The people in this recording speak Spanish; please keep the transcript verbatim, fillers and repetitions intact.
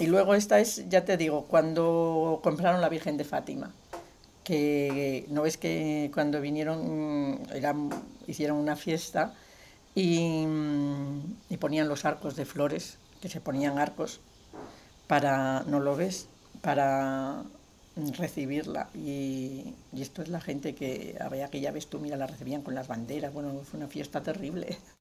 Y luego esta es, ya te digo, cuando compraron la Virgen de Fátima, que no ves que cuando vinieron, mm, eran- hicieron una fiesta y, mm, y ponían los arcos de flores, que se ponían arcos para, ¿no lo ves? Para recibirla. Y, y esto es la gente que había que ya ves tú, mira, la recibían con las banderas. Bueno, fue una fiesta terrible.